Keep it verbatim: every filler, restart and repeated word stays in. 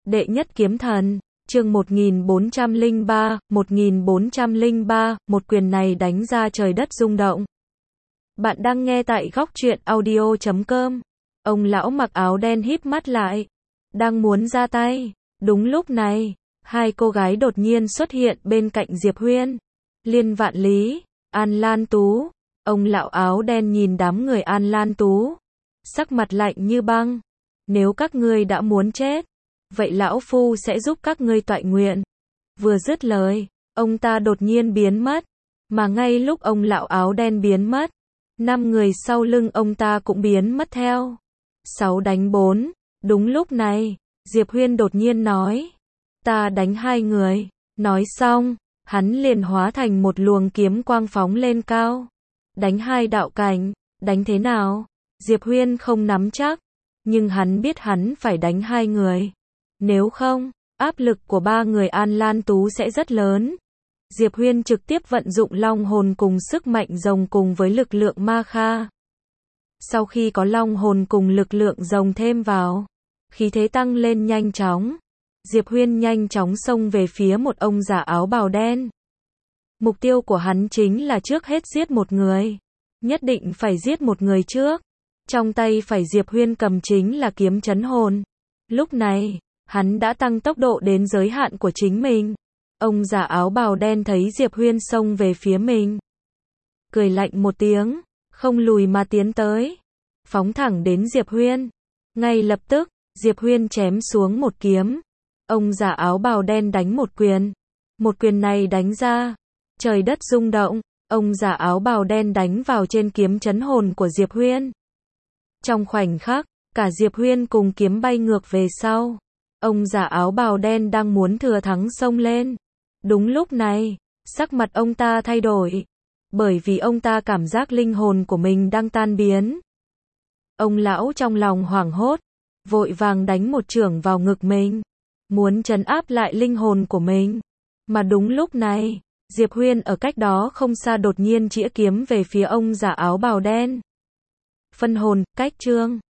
Đệ nhất kiếm thần, chương một nghìn bốn trăm lẻ ba, một nghìn bốn trăm lẻ ba, một quyền này đánh ra trời đất rung động. Bạn đang nghe tại góc truyện audio chấm com. Ông lão mặc áo đen híp mắt lại, đang muốn ra tay. Đúng lúc này, hai cô gái đột nhiên xuất hiện bên cạnh Diệp Huyên. Liên Vạn Lý, An Lan Tú. Ông lão áo đen nhìn đám người An Lan Tú, sắc mặt lạnh như băng. Nếu các ngươi đã muốn chết, vậy lão phu sẽ giúp các ngươi toại nguyện. Vừa dứt lời, ông ta đột nhiên biến mất, mà ngay lúc ông lão áo đen biến mất, năm người sau lưng ông ta cũng biến mất theo. Sáu đánh bốn. Đúng lúc này, Diệp Huyên đột nhiên nói, ta đánh hai người. Nói xong, hắn liền hóa thành một luồng kiếm quang phóng lên cao. Đánh hai đạo cảnh, đánh thế nào? Diệp Huyên không nắm chắc, nhưng hắn biết hắn phải đánh hai người. Nếu không, áp lực của ba người An Lan Tú sẽ rất lớn. Diệp Huyên trực tiếp vận dụng long hồn cùng sức mạnh rồng cùng với lực lượng ma kha. Sau khi có long hồn cùng lực lượng rồng thêm vào, khí thế tăng lên nhanh chóng. Diệp Huyên nhanh chóng xông về phía một ông già áo bào đen. Mục tiêu của hắn chính là trước hết giết một người. Nhất định phải giết một người trước. Trong tay phải Diệp Huyên cầm chính là kiếm chấn hồn. Lúc này, hắn đã tăng tốc độ đến giới hạn của chính mình. Ông già áo bào đen thấy Diệp Huyên xông về phía mình, cười lạnh một tiếng, không lùi mà tiến tới, phóng thẳng đến Diệp Huyên. Ngay lập tức, Diệp Huyên chém xuống một kiếm. Ông già áo bào đen đánh một quyền. Một quyền này đánh ra, trời đất rung động. Ông già áo bào đen đánh vào trên kiếm chấn hồn của Diệp Huyên. Trong khoảnh khắc, cả Diệp Huyên cùng kiếm bay ngược về sau. Ông già áo bào đen đang muốn thừa thắng xông lên. Đúng lúc này, sắc mặt ông ta thay đổi, bởi vì ông ta cảm giác linh hồn của mình đang tan biến. Ông lão trong lòng hoảng hốt, vội vàng đánh một chưởng vào ngực mình, muốn trấn áp lại linh hồn của mình. Mà đúng lúc này, Diệp Huyên ở cách đó không xa đột nhiên chĩa kiếm về phía ông già áo bào đen. Phân hồn, cách chương.